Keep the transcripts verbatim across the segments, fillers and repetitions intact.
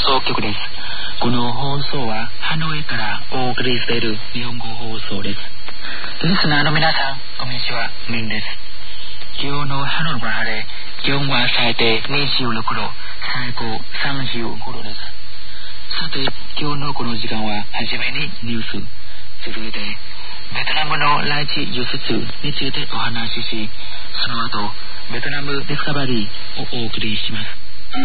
送局です。この放送はハノイからお送りしている日本語放送です。リスナーの皆さん、こんにちは、ミンです。今日のハノイは晴れ、気温は最低にじゅうろくど、最高さんじゅうごどです。さて、今日のこの時間ははじめにニュース、続いてベトナムのラジ輸出についてお話しし、その後ベトナムディスカバリーをお送りします。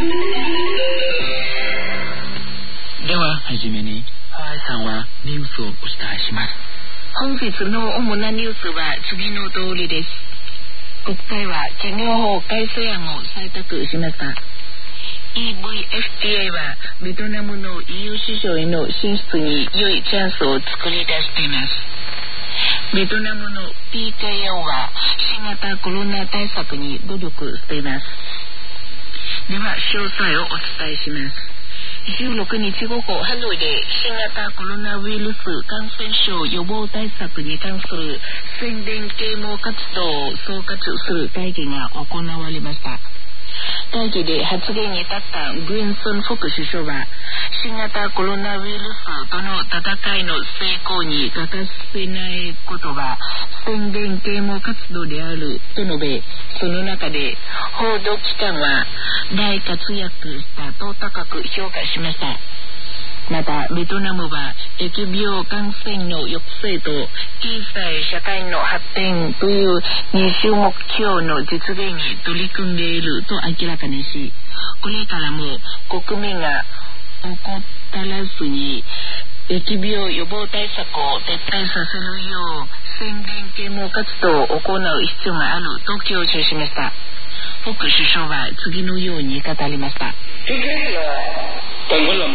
でははじめにハワイさんはニュースをお伝えします。 本日の主なニュースは次の通りです。国会は企業法改正案を採択しました。 イーブイエフティーエー はベトナムの イーユー 市場への進出に良いチャンスを作り出しています。ベトナムの ピーケーオー は新型コロナ対策に努力しています。では詳細をお伝えします。じゅうろくにち午後、ハノイで新型コロナウイルス感染症予防対策に関する宣伝啓蒙活動を総括する会議が行われました。会議で発言に立ったグエンソン・フォク首相は、新型コロナウイルスとの戦いの成功に欠かせないことは宣伝啓蒙活動であると述べ、その中で報道機関は大活躍したと高く評価しました。またベトナムは疫病感染の抑制と経済社会の発展という二種目標の実現に取り組んでいると明らかにし、これからも国民が怠らずに疫病予防対策を撤廃させるよう宣伝啓蒙活動を行う必要があると強調しました。フォク首相は次のように語りました。 こ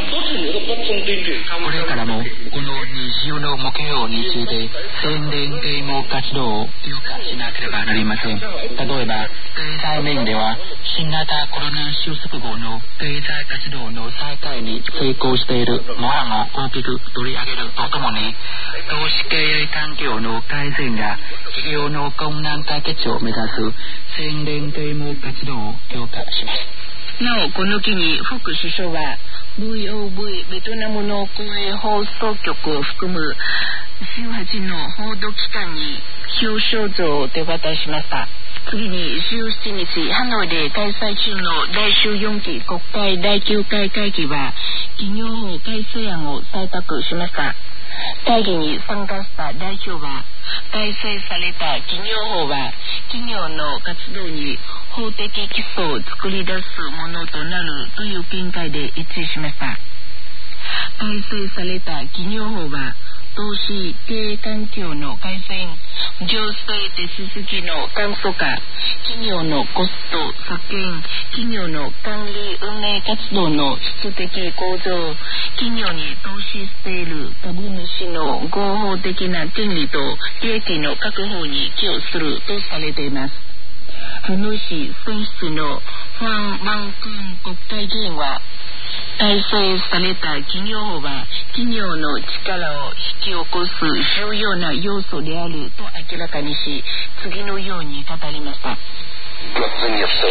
れからもこの二重の目標について宣伝啓蒙活動を強化しなければなりません。例えば経済面では新型コロナ収束後の経済活動の再開に成功しているモアが大きく取り上げるとともに、投資経営環境の改善や企業の困難解決を目指す宣伝啓蒙活動を強化します。 なお、この機にフォク首相は ブイオーブイ ベトナムの公営放送局を含むじゅうはちの報道機関に表彰状を手渡しました。次にじゅうしちにち、ハノイで開催中の第よんき国会だいきゅうかい会議は企業法改正案を採択しました。会議に参加した代表は、改正された企業法は企業の活動に法的基礎を作り出すものとなるという見解で一致しました。改正された企業法は投資経営環境の改善、行政手続きの簡素化、企業のコスト削減、企業の管理運営活動の質的向上、企業に投資している株主の合法的な権利と利益の確保に寄与するとされています。ハノイ市選出のファン・マンクン国会議員は、改正された企業法は企業の力を引き起こす重要な要素であると明らかにし、次のように語りました。 改正さ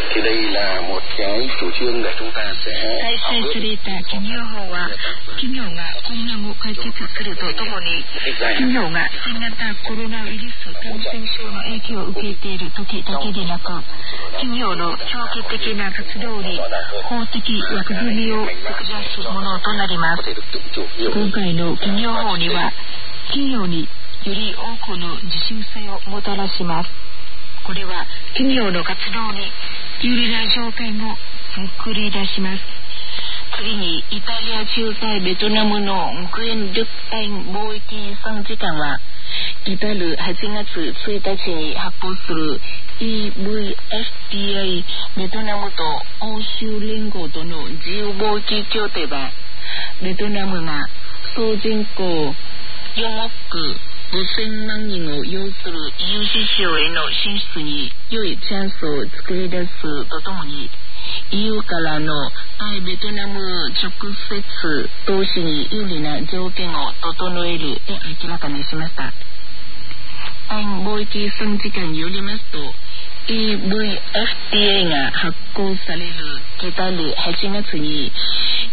れた企業法は企業が困難を解決するとともに、企業が新型コロナウイルス感染症の影響を受けている時だけでなく、企業の長期的な活動に法的枠組みを作り出すものとなります。今回の企業法には企業により多くの自主性をもたらします。これは企業の活動に有利な条件を作り出します。次にイタリア駐在ベトナムのグエン・ルッタイン貿易参事官は、来るはちがつついたちに発行する イーブイエフティーエー ベトナムと欧州連合との自由貿易協定は、ベトナムが総人口よんおくごせんまんにんを要する イーユー 市場への進出に良いチャンスを作り出すとともに、 イーユー からの対ベトナム直接投資に有利な条件を整えると明らかにしました。貿易参事官によりますと、 イーブイエフティーエー が発行される来るはちがつに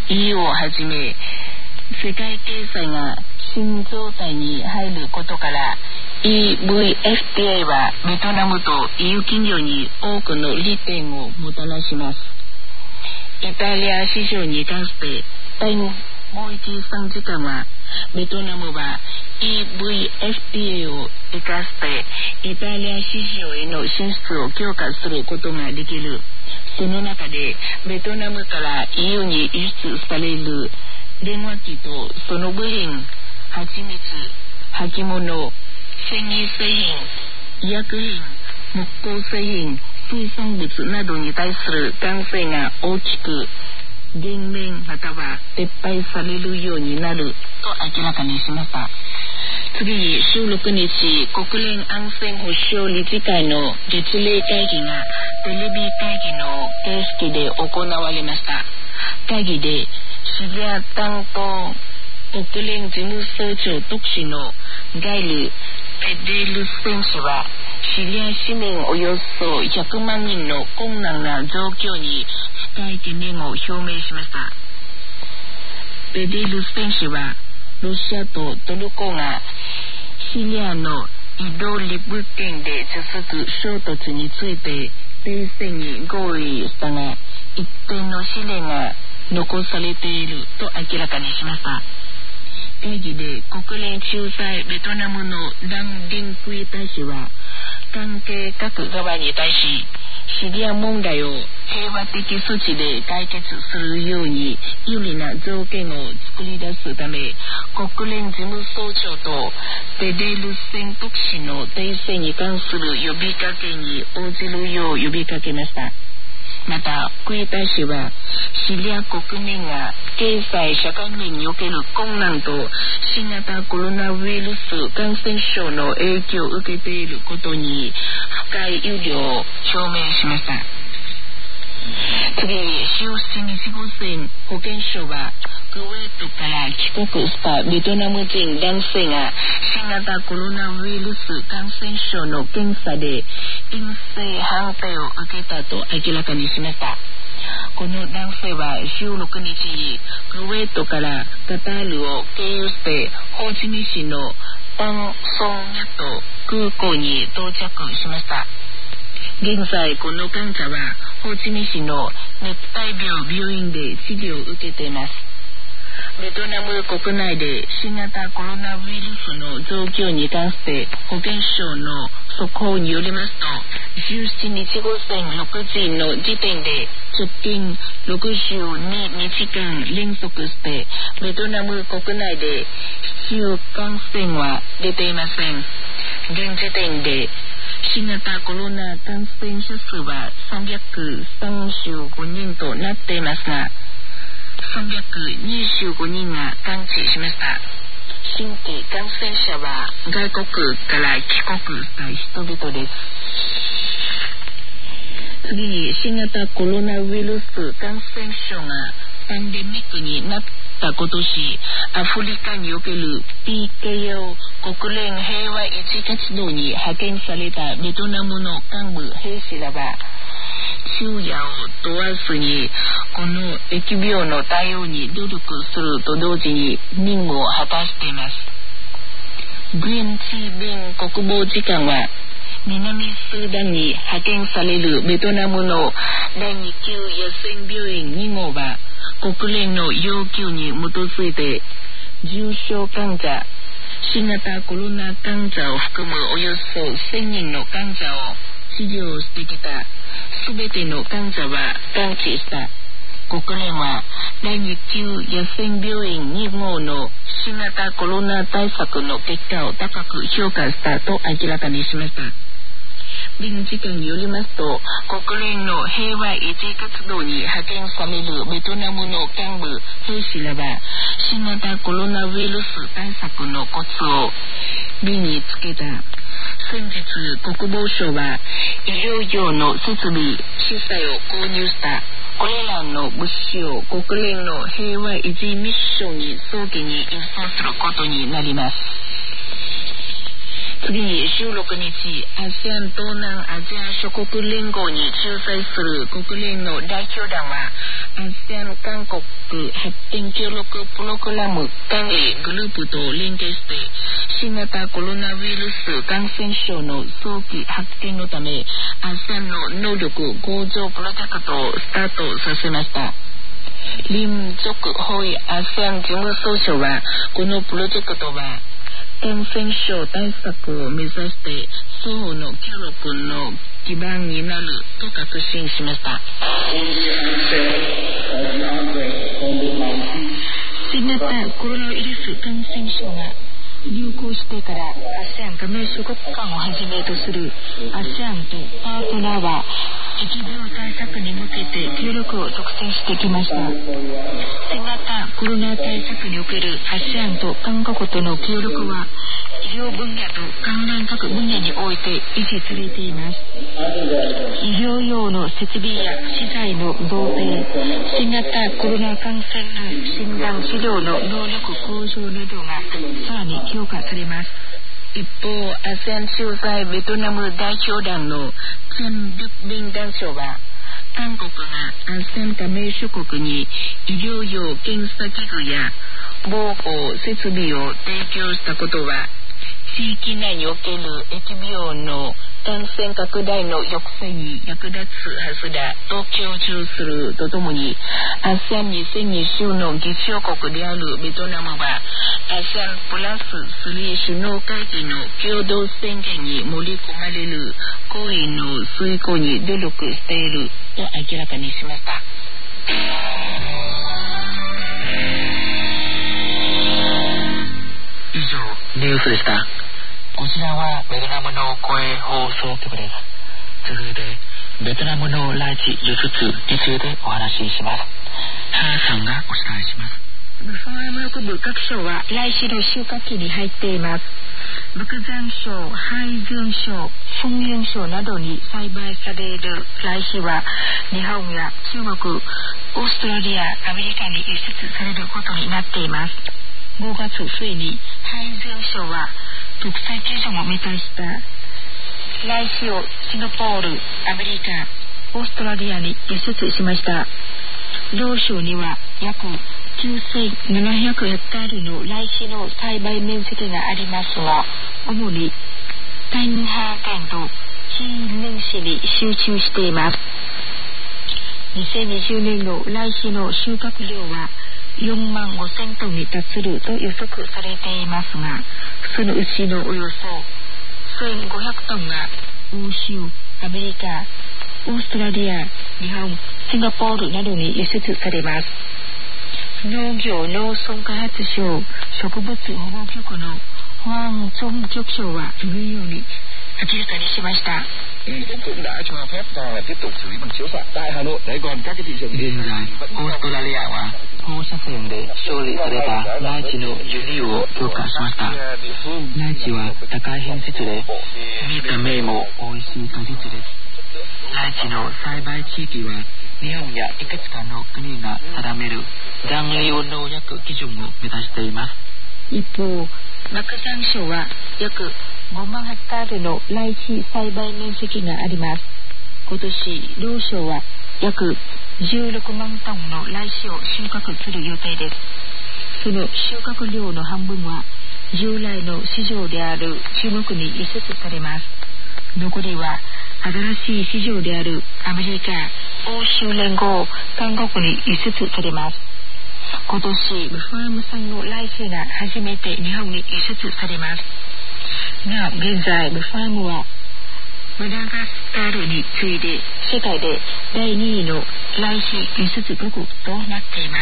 イーユー をはじめ世界経済が新状態に入ることから イーブイエフティーエー はベトナムと イーユー 企業に多くの利点をもたらします。イタリア市場に関して第貿易参事官はベトナムは イーブイエフティーエー を生かしてイタリア市場への進出を強化することができる。その中でベトナムから イーユー に輸出される電話機とその部品、蜂蜜、履物、繊維製品、医薬品、木工製品、水産物などに対する関税が大きく減免または撤廃されるようになると明らかにしました。次にじゅうろくにち、国連安全保障理事会の月例会議がテレビ会議の形式で行われました。会議でシリア担当国連事務総長特使のガイル・ペデルス選手はシリア市民およそひゃくまんにんの困難な状況に深い懸念を表明しました。ペデルス選手はロシアとトルコがシリアのイドリブ県で続く衝突について停戦に合意したが一定の試練が残されていると明らかにしました。会議で国連仲裁ベトナムのラン・ディンクイ大使は関係各側に対しシリア問題を平和的措置で解決するように有利な条件を作り出すため国連事務総長とペデルセン特使の停戦に関する呼びかけに応じるよう呼びかけました。またクイ大使はシリア国民が経済社会面における困難と新型コロナウイルス感染症の影響を受けていることに深い憂慮を表明しました。次にじゅうしちにち午前保健省はクウェートから帰国したベトナム人男性が新型コロナウイルス感染症の検査で陰性判定を受けたと明らかにしました。この男性はじゅうろくにちにクウェートからカタールを経由してホーチミン市のタンソンニャト空港に到着しました。現在この患者はホーチミン市の熱帯病病院で治療を受けています。ベトナム国内で新型コロナウイルスの状況に関して保健省の速報によりますとじゅうしちにち午前ろくじの時点で直近ろくじゅうににちかん連続してベトナム国内で市中感染は出ていません。現時点で新型コロナ感染者数はさんびゃくさんじゅうごにんとなっていますがさんびゃくにじゅうごにんが完治しました。新規感染者は外国から帰国した人々です。次に新型コロナウイルス感染症がパンデミックになった今年アフリカにおける ピーケーオー 国連平和維持活動に派遣されたベトナムの幹部兵士らは昼夜を問わずにこの疫病の対応に努力すると同時に任務を果たしています。グエン・チー・ビン国防次官は南スーダンに派遣されるベトナムのだいに級野戦病院に号は国連の要求に基づいて重症患者、新型コロナ患者を含むおよそせんにんの患者を治療してきた。すべての患者は完治した。国連はだいに級野戦病院に号の新型コロナ対策の結果を高く評価したと明らかにしました。臨時官によりますと国連の平和維持活動に派遣されるベトナムの幹部兵士らは新型コロナウイルス対策のコツを身につけた。先日国防省は医療用の設備資材を購入したこれらの物資を国連の平和維持ミッションに早期に輸送することになります。次にじゅうろくにちアセアン東南アジア諸国連合に駐在する国連の代表団はアセアン韓国発展協力プログラム関係グループと連携して新型コロナウイルス感染症の早期発見のためアセアンの能力向上プロジェクトをスタートさせました。リム・ジョク・ホイアセアン事務総長はこのプロジェクトは感染症対策を目指して双方の協力の基盤になると確信しました。新型コロナウイルス感染症が流行してから アセアン 加盟諸国間をはじめとする アセアン とパートナーは疫病対策に向けて協力を促進してきました。新型コロナ対策における アセアン と韓国との協力は医療分野と関連各分野において維持されています。医療用の設備や資材の贈呈、新型コロナ感染の診断治療の能力向上などがさらに強化されます。一方、アセアン駐在ベトナム代表団のチェン・ビュッビン団長は韓国がアセアン加盟諸国に医療用検査器具や防護設備を提供したことは地域内における疫病の感染拡大の抑制に役立つはずだと強調するとともに アセアンにせんにじゅう の議長国であるベトナムは アセアン プラススリー首脳会議の共同宣言に盛り込まれる合意の遂行に努力していると明らかにしました。 以上ニュースでした。こちらはベトナムの声放送局です。続いてベトナムのライチ輸出についてお話しします。ハーさんがお伝えします。 ブファーム北部各省は来週の収穫期に入っています。北山省、ハイズン省、フンユン省などに栽培される来週は日本や中国、オーストラリア、アメリカに輸出されることになっています。ごがつ末にハイズン省は国際基準を満たした来週をシンガポール、アメリカ、オーストラリアに輸出しました。同省には約きゅうせんななひゃくヘクタールの来週の栽培面積がありますが、主にタインハー県とヒーヌン市に集中しています。にせんにじゅうねんの来週の収穫量はよんまんごせんトンに達すると予測されていますが、そのうちのおよそせんごひゃくトンが欧州、アメリカ、オーストラリア、日本、シンガポールなどに輸出されます。農業農村開発省植物保護局のホアン・チョン局長は次のように明らかにしました。 cũng đã cho phép ta tiếp tục xử lý bằng chiếu xạ tại Hà Nội. Đấy, còn các cái thị trường 現在オーストラリアは放射線で処理されたライチの輸入を許可しました。ライチは高い品質で見た目も美味しい果実です。ライチの栽培地域は日本やいくつかの国が定める残留農薬基準を目指しています。 一方、幕山省は約ごまんヘクタールのライチ栽培面積があります。今年、同省は約じゅうろくまんトンのライチを収穫する予定です。その収穫量の半分は従来の市場である中国に輸出されます。残りは新しい市場であるアメリカ、欧州連合、韓国に輸出されます。今年、ブファーム産のライチが初めて日本に輸出されます。が、現在、ブファームはマダガスカルに次いで世界でだいにいのライチ輸出国となっています。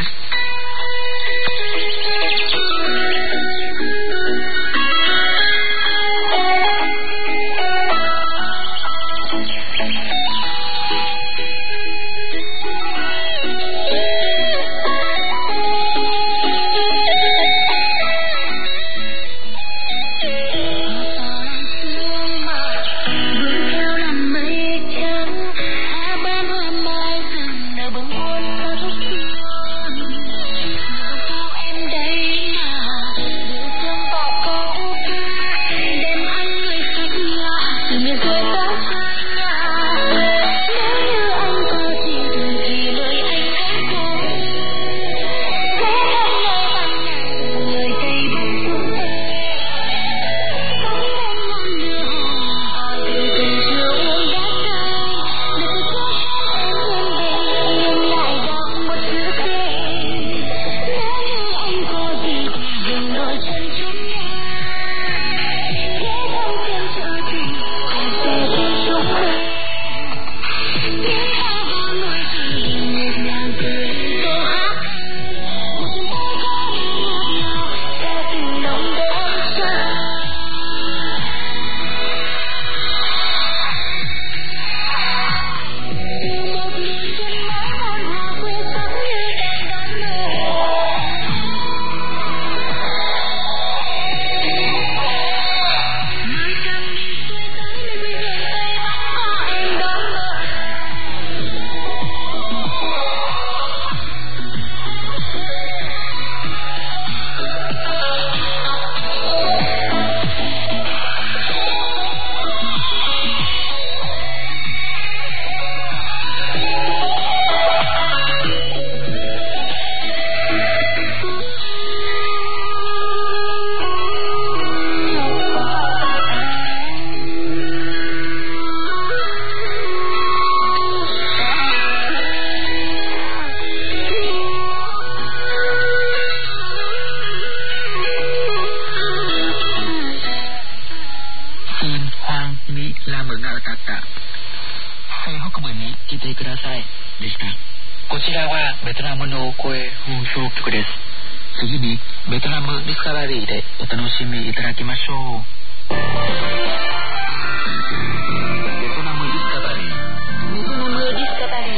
ムに来てくださいでした。こちらはベトナムの声放送局です。次にベトナムディスカバリーでお楽しみいただきましょう。ベトナムディスカバリー、ベトナムディスカバリ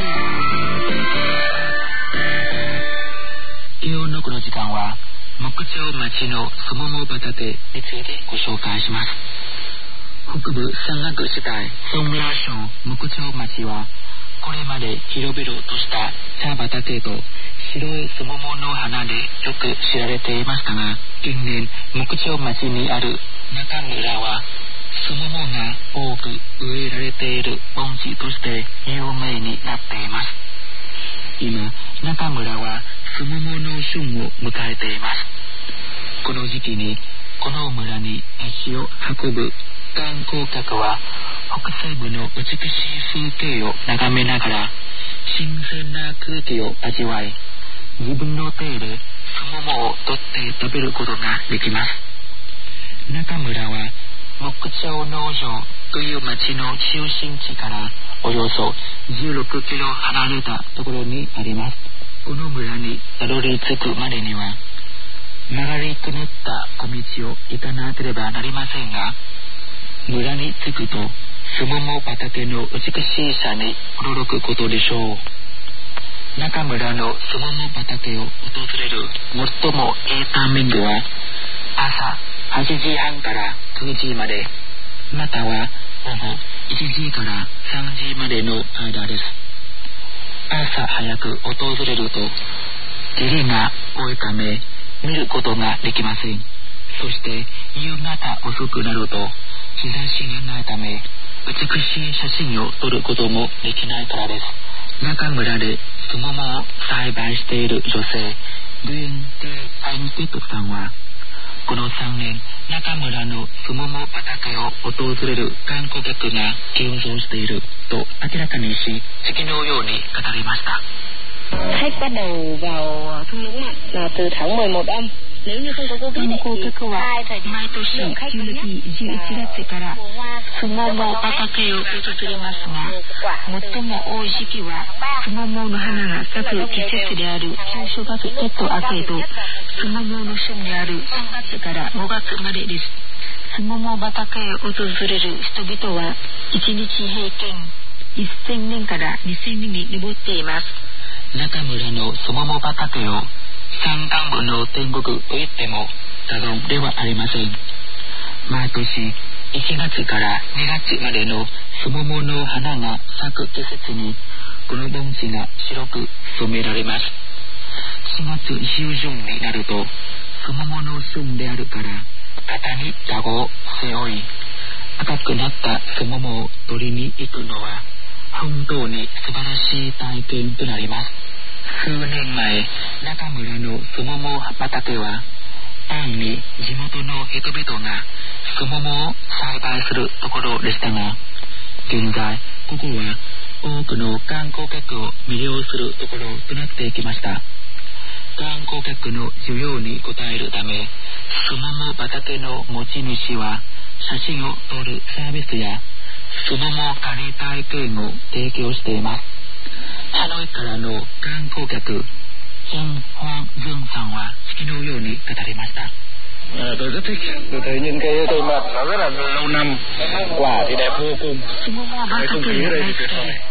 ー。今日のこの時間は木町町のすもも畑についてご紹介します。北部山岳地帯ソンブラ省木町町はこれまで広々とした茶畑と白いスモモの花でよく知られていましたが、近年木町町にある中村はスモモが多く植えられている盆地として有名になっています。今中村はスモモの旬を迎えています。この時期にこの村に足を運ぶ観光客は北西部の美しい風景を眺めながら新鮮な空気を味わい、自分の手ですももを取って食べることができます。中村は木町農場という町の中心地からおよそじゅうろくキロ離れたところにあります。この村にたどり着くまでには曲がりくねった小道を行かなければなりませんが、村に着くとすもも畑の美しさに驚くことでしょう。中村のすもも畑を訪れる最もいいタイミングは朝はちじはんからくじまで、または午後いちじからさんじまでの間です。朝早く訪れると霧が多いため見ることができません。そして夕方遅くなると日差しがないため美しい写真を撮ることもできないからです。中村ですももを栽培している女性グエン・テイ・アインテックさんは、このさんねん中村のすもも畑を訪れる観光客が急増していると明らかにし、次のように語りました。 Khách bắt đầu vào thung lũng mặn là từ tháng mười một âm. Nếu như không có Covid thì hai thời điểm lượng khách lớn nhấtじゅういちがつからすもも畑を訪れますが、最も多い時期はすももの花が咲く季節である旧正月ちょっと明けとすももの旬であるさんがつからごがつまでです。すもも畑を訪れる人々はいちにち平均せんにんからにせんにんに上っています。 中村のすもも畑を山間部の天国と言っても過言ではありません。毎年いちがつからにがつまでのすももの花が咲く季節にこの盆地が白く染められます。しがつ中旬になるとすももの旬であるから肩にカゴを背負い、赤くなったすももを取りに行くのは本当に素晴らしい体験となります。数年前、中村のすもも畑は単に地元の人々がすももを栽培するところでしたが、現在ここは多くの観光客を魅了するところとなってきました。観光客の需要に応えるため、すもも畑の持ち主は写真を撮るサービスやすもも狩り体験を提供しています。ハノイからの観光客チェン・ホアン・ズンさんは次のように語りました。 À, tôi rất thích, tôi thấy những cái cây mận nó rất là lâu năm, quả thì đẹp vô cùng, cái không khí ở đây thì tuyệt vời.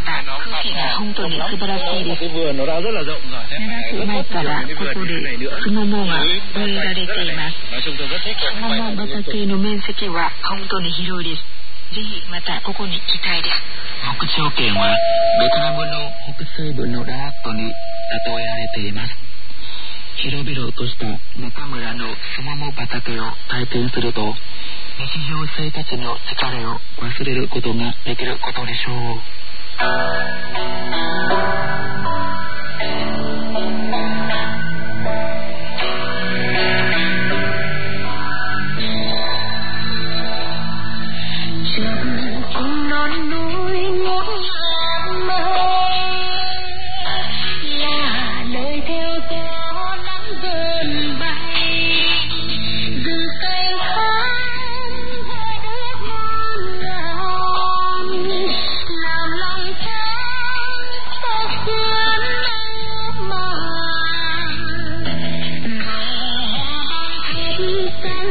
Cái vườn nó đã rất là rộng rồi, rất tốt nhiều những cái vườn như thế này nữa. Nói chung tôi rất thích cái khoai lang vườn của ぜひまたここに来たいです。 木町県はベトナムの北西部のラーットに例えられています。広々とした中村のすもも畑を体験すると日常生活の疲れを忘れることができることでしょう。 Làm lòng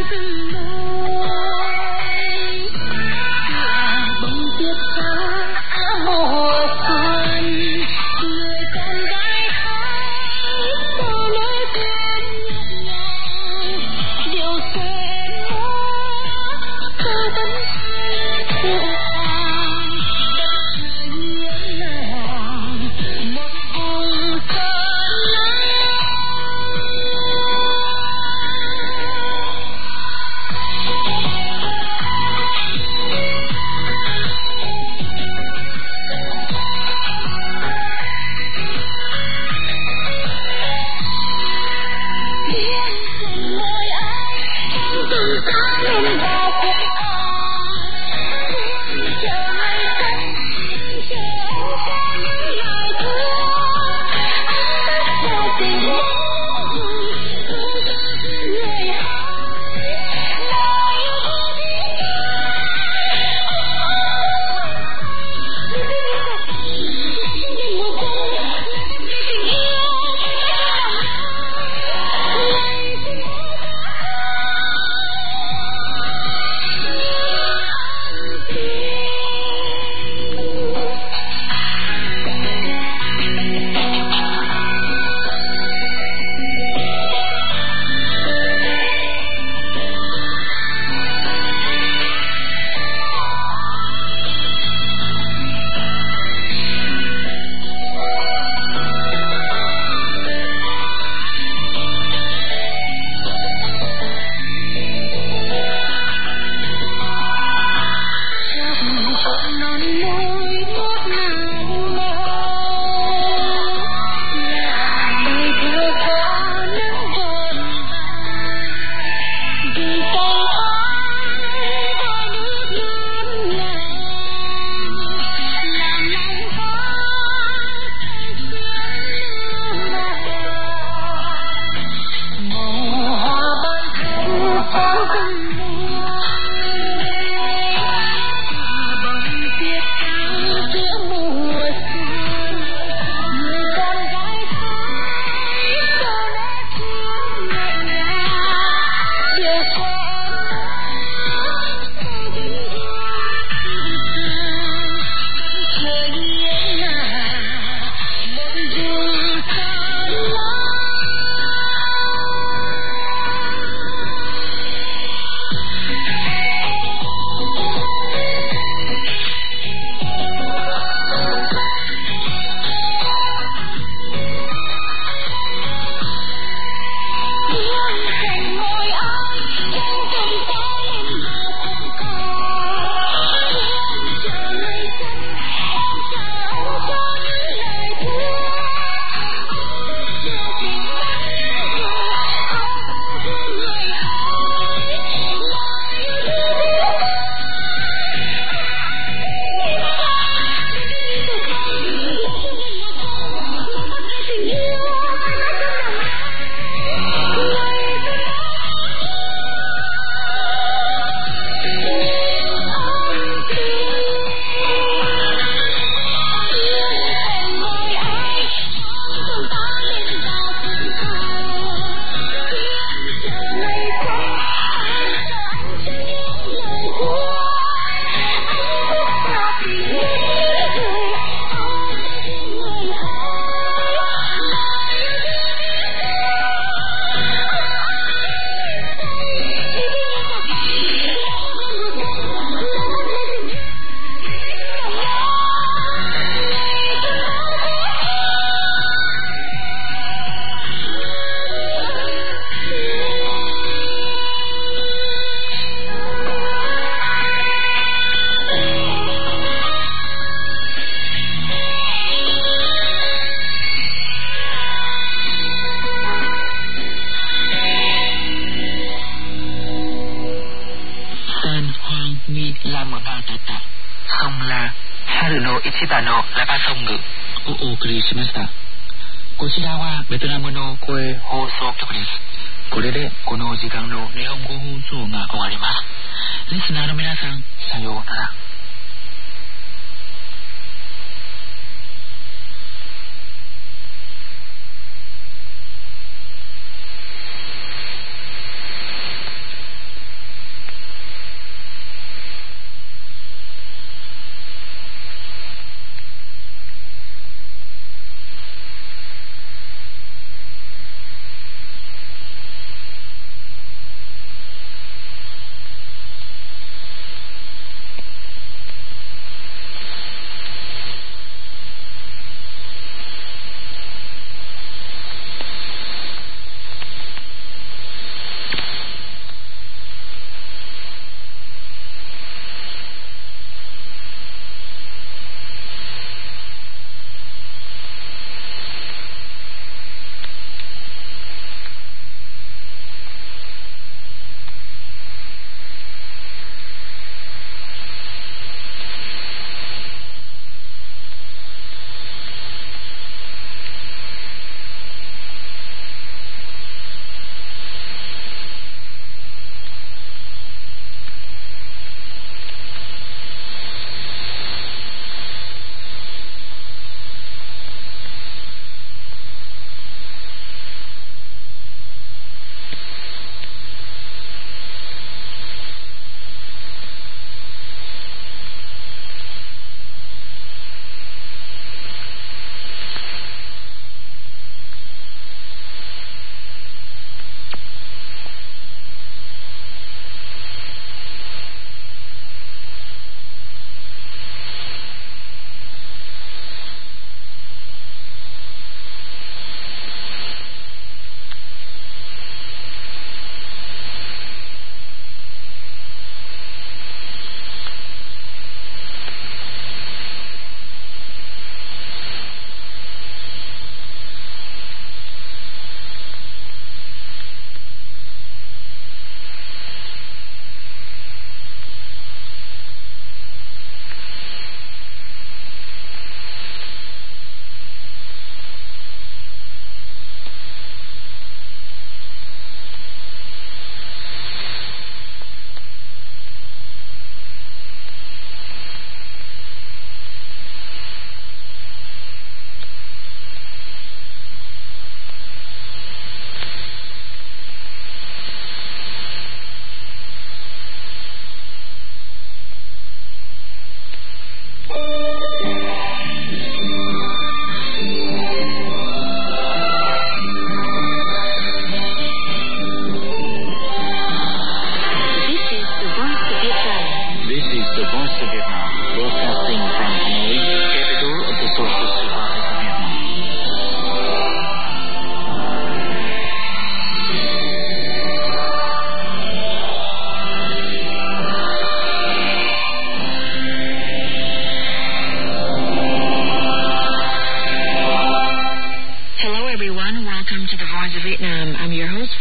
千葉のラバソングをお送りしました。こちらはベトナムの声放送局です。これでこの時間の日本語放送が終わります。リスナーの皆さん、さようなら。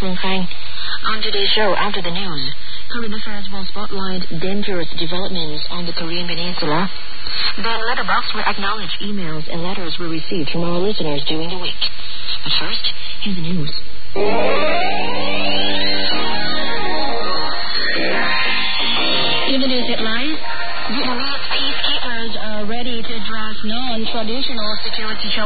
Phương Khanh. On today's show, after the news, current affairs will spotlight dangerous developments on the Korean Peninsula. Then Letterboxd will acknowledge emails and letters we received from our listeners during the week. But first, here's the news. In the news headlines, Vietnamese peacekeepers are ready to address non-traditional security challenges.